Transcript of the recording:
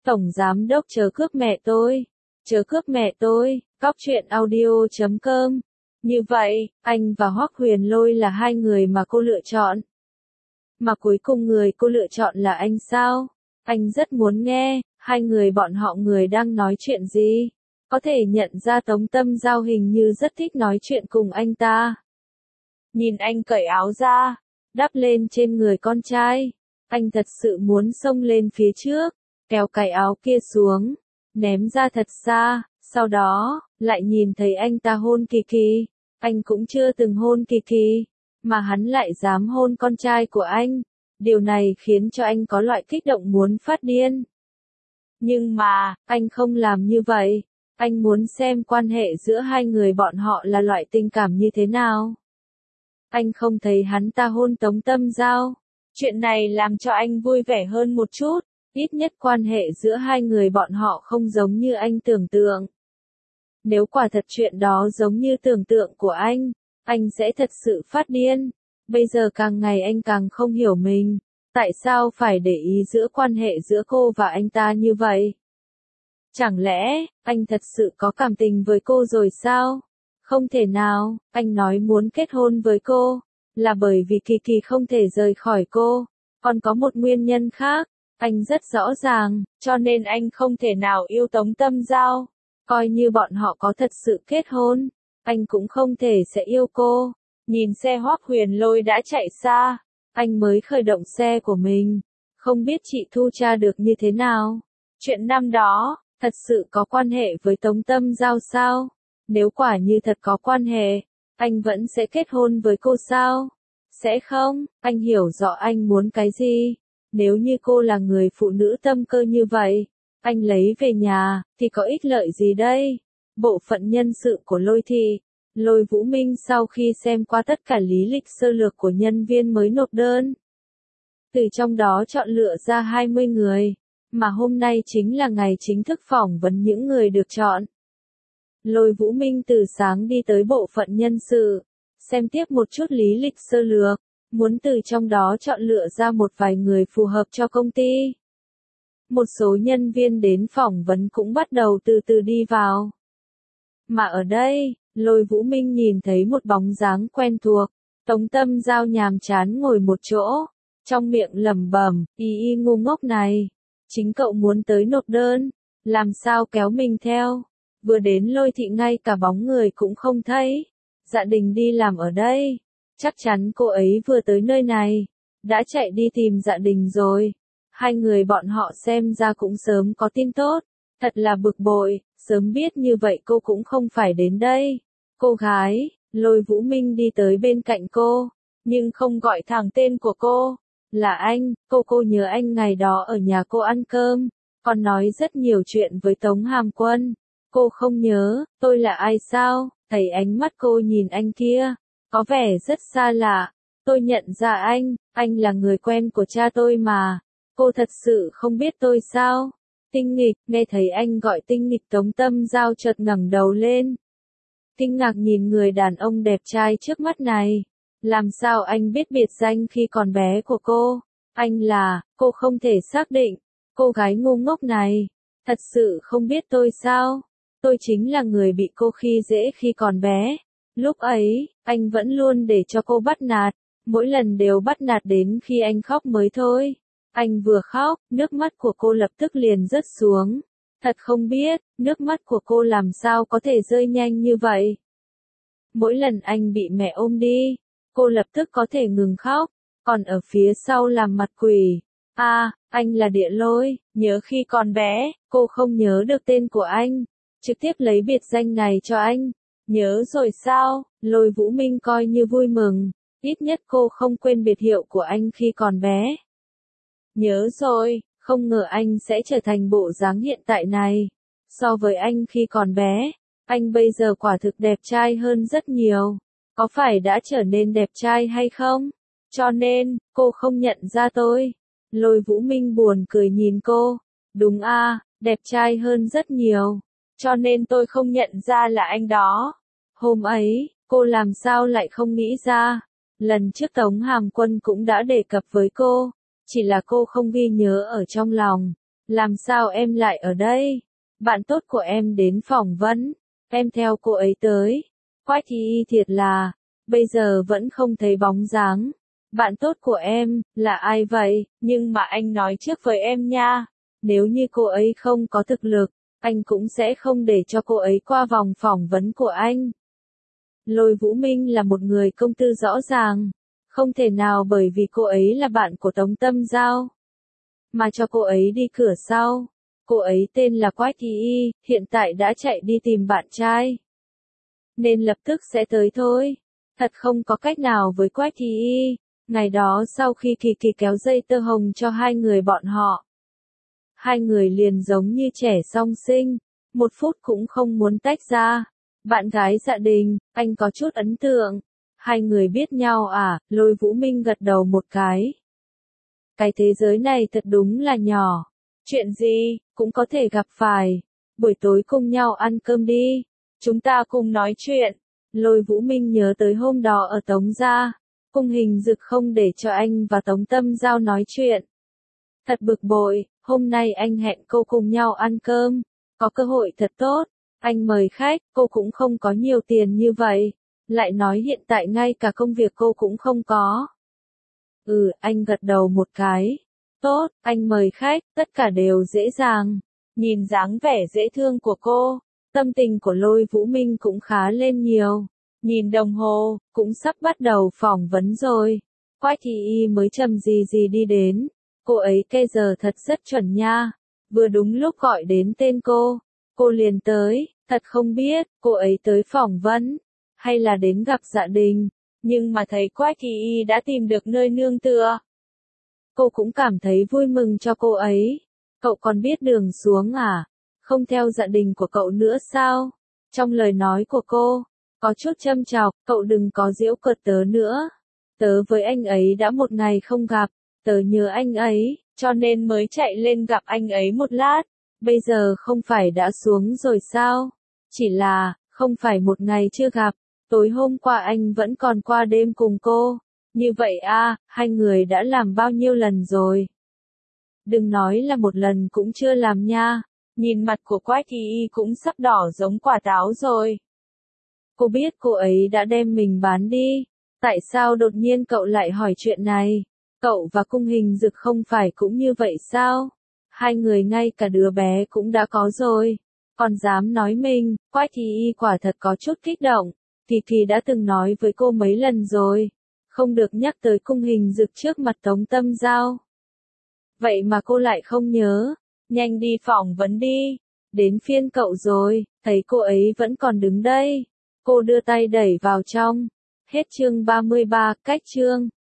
Tổng giám đốc chớ cướp mẹ tôi. Chớ cướp mẹ tôi. Cóc truyện audio.com. Như vậy, anh và Hoắc Huyền Lôi là hai người mà cô lựa chọn. Mà cuối cùng người cô lựa chọn là anh sao? Anh rất muốn nghe, hai người bọn họ người đang nói chuyện gì? Có thể nhận ra Tống Tâm Giao hình như rất thích nói chuyện cùng anh ta. Nhìn anh cởi áo ra, đắp lên trên người con trai. Anh thật sự muốn xông lên phía trước, kéo cái áo kia xuống, ném ra thật xa, sau đó, lại nhìn thấy anh ta hôn Kỳ Kỳ. Anh cũng chưa từng hôn Kỳ Kỳ, mà hắn lại dám hôn con trai của anh. Điều này khiến cho anh có loại kích động muốn phát điên. Nhưng mà, anh không làm như vậy. Anh muốn xem quan hệ giữa hai người bọn họ là loại tình cảm như thế nào. Anh không thấy hắn ta hôn Tống Tâm Giao. Chuyện này làm cho anh vui vẻ hơn một chút. Ít nhất quan hệ giữa hai người bọn họ không giống như anh tưởng tượng. Nếu quả thật chuyện đó giống như tưởng tượng của anh sẽ thật sự phát điên. Bây giờ càng ngày anh càng không hiểu mình. Tại sao phải để ý giữa quan hệ giữa cô và anh ta như vậy? Chẳng lẽ, anh thật sự có cảm tình với cô rồi sao? Không thể nào, anh nói muốn kết hôn với cô, là bởi vì Kỳ Kỳ không thể rời khỏi cô. Còn có một nguyên nhân khác, anh rất rõ ràng, cho nên anh không thể nào yêu Tống Tâm Giao. Coi như bọn họ có thật sự kết hôn, anh cũng không thể sẽ yêu cô. Nhìn xe Hoắc Huyền Lôi đã chạy xa, anh mới khởi động xe của mình. Không biết chị Thu tra được như thế nào? Chuyện năm đó, thật sự có quan hệ với Tống Tâm Giao sao? Nếu quả như thật có quan hệ, anh vẫn sẽ kết hôn với cô sao? Sẽ không, anh hiểu rõ anh muốn cái gì. Nếu như cô là người phụ nữ tâm cơ như vậy, anh lấy về nhà, thì có ích lợi gì đây? Bộ phận nhân sự của Lôi Thị, Lôi Vũ Minh sau khi xem qua tất cả lý lịch sơ lược của nhân viên mới nộp đơn. Từ trong đó chọn lựa ra 20 người, mà hôm nay chính là ngày chính thức phỏng vấn những người được chọn. Lôi Vũ Minh từ sáng đi tới bộ phận nhân sự, xem tiếp một chút lý lịch sơ lược, muốn từ trong đó chọn lựa ra một vài người phù hợp cho công ty. Một số nhân viên đến phỏng vấn cũng bắt đầu từ từ đi vào. Mà ở đây, Lôi Vũ Minh nhìn thấy một bóng dáng quen thuộc, Tống Tâm Giao nhàm chán ngồi một chỗ, trong miệng lẩm bẩm, y ngu ngốc này, chính cậu muốn tới nộp đơn, làm sao kéo mình theo, vừa đến Lôi Thị ngay cả bóng người cũng không thấy, Dạ Đình đi làm ở đây, chắc chắn cô ấy vừa tới nơi này, đã chạy đi tìm Dạ Đình rồi. Hai người bọn họ xem ra cũng sớm có tin tốt, thật là bực bội, sớm biết như vậy cô cũng không phải đến đây. Cô gái, Lôi Vũ Minh đi tới bên cạnh cô, nhưng không gọi thẳng tên của cô, là anh, cô nhớ anh ngày đó ở nhà cô ăn cơm, còn nói rất nhiều chuyện với Tống Hàm Quân. Cô không nhớ, tôi là ai sao? Thấy ánh mắt cô nhìn anh kia, có vẻ rất xa lạ. Tôi nhận ra anh là người quen của cha tôi mà. Cô thật sự không biết tôi sao? Tinh nghịch, nghe thấy anh gọi tinh nghịch Tống Tâm Giao chợt ngẩng đầu lên. Kinh ngạc nhìn người đàn ông đẹp trai trước mắt này. Làm sao anh biết biệt danh khi còn bé của cô? Anh là, cô không thể xác định. Cô gái ngu ngốc này, thật sự không biết tôi sao? Tôi chính là người bị cô khi dễ khi còn bé. Lúc ấy, anh vẫn luôn để cho cô bắt nạt. Mỗi lần đều bắt nạt đến khi anh khóc mới thôi. Anh vừa khóc, nước mắt của cô lập tức liền rớt xuống. Thật không biết, nước mắt của cô làm sao có thể rơi nhanh như vậy. Mỗi lần anh bị mẹ ôm đi, cô lập tức có thể ngừng khóc, còn ở phía sau làm mặt quỷ. Anh là Địa Lôi, nhớ khi còn bé, cô không nhớ được tên của anh, trực tiếp lấy biệt danh này cho anh. Nhớ rồi sao? Lôi Vũ Minh coi như vui mừng, ít nhất cô không quên biệt hiệu của anh khi còn bé. Nhớ rồi, không ngờ anh sẽ trở thành bộ dáng hiện tại này. So với anh khi còn bé, anh bây giờ quả thực đẹp trai hơn rất nhiều. Có phải đã trở nên đẹp trai hay không? Cho nên, cô không nhận ra tôi. Lôi Vũ Minh buồn cười nhìn cô. Đúng đẹp trai hơn rất nhiều. Cho nên tôi không nhận ra là anh đó. Hôm ấy, cô làm sao lại không nghĩ ra. Lần trước Tống Hàm Quân cũng đã đề cập với cô. Chỉ là cô không ghi nhớ ở trong lòng. Làm sao em lại ở đây? Bạn tốt của em đến phỏng vấn, em theo cô ấy tới. Quách Thị thiệt là, bây giờ vẫn không thấy bóng dáng. Bạn tốt của em, là ai vậy? Nhưng mà anh nói trước với em nha. Nếu như cô ấy không có thực lực, anh cũng sẽ không để cho cô ấy qua vòng phỏng vấn của anh. Lôi Vũ Minh là một người công tư rõ ràng. Không thể nào bởi vì cô ấy là bạn của Tống Tâm Giao mà cho cô ấy đi cửa sau. Cô ấy tên là Quách Thị, hiện tại đã chạy đi tìm bạn trai. Nên lập tức sẽ tới thôi. Thật không có cách nào với Quách Thị. Ngày đó sau khi Kỳ Kỳ kéo dây tơ hồng cho hai người bọn họ. Hai người liền giống như trẻ song sinh, 1 phút cũng không muốn tách ra. Bạn gái Dạ Đình, anh có chút ấn tượng. Hai người biết nhau à? Lôi Vũ Minh gật đầu một cái. Cái thế giới này thật đúng là nhỏ. Chuyện gì, cũng có thể gặp phải. Buổi tối cùng nhau ăn cơm đi. Chúng ta cùng nói chuyện. Lôi Vũ Minh nhớ tới hôm đó ở Tống Gia. Cung Hình Dực không để cho anh và Tống Tâm Giao nói chuyện. Thật bực bội, hôm nay anh hẹn cô cùng nhau ăn cơm. Có cơ hội thật tốt. Anh mời khách, cô cũng không có nhiều tiền như vậy. Lại nói hiện tại ngay cả công việc cô cũng không có. Anh gật đầu một cái. Tốt, anh mời khách, tất cả đều dễ dàng. Nhìn dáng vẻ dễ thương của cô, tâm tình của Lôi Vũ Minh cũng khá lên nhiều. Nhìn đồng hồ, cũng sắp bắt đầu phỏng vấn rồi. Quách Thị mới chậm gì đi đến. Cô ấy cây giờ thật rất chuẩn nha. Vừa đúng lúc gọi đến tên cô liền tới. Thật không biết, cô ấy tới phỏng vấn, hay là đến gặp Dạ Đình. Nhưng mà thấy Quách Thị đã tìm được nơi nương tựa. Cô cũng cảm thấy vui mừng cho cô ấy. Cậu còn biết đường xuống à? Không theo Dạ Đình của cậu nữa sao? Trong lời nói của cô, có chút châm chọc, cậu đừng có giễu cợt tớ nữa. Tớ với anh ấy đã một ngày không gặp, tớ nhớ anh ấy, cho nên mới chạy lên gặp anh ấy một lát. Bây giờ không phải đã xuống rồi sao? Chỉ là, không phải một ngày chưa gặp. Tối hôm qua anh vẫn còn qua đêm cùng cô. Như vậy à, hai người đã làm bao nhiêu lần rồi? Đừng nói là một lần cũng chưa làm nha. Nhìn mặt của Quách Thị cũng sắp đỏ giống quả táo rồi. Cô biết cô ấy đã đem mình bán đi. Tại sao đột nhiên cậu lại hỏi chuyện này? Cậu và Cung Hình Dực không phải cũng như vậy sao? Hai người ngay cả đứa bé cũng đã có rồi. Còn dám nói mình, Quách Thị quả thật có chút kích động. Kỳ Kỳ đã từng nói với cô mấy lần rồi. Không được nhắc tới Cung Hình Dực trước mặt Tống Tâm Giao. Vậy mà cô lại không nhớ. Nhanh đi phỏng vấn đi. Đến phiên cậu rồi, thấy cô ấy vẫn còn đứng đây. Cô đưa tay đẩy vào trong. Hết chương 33, cách chương.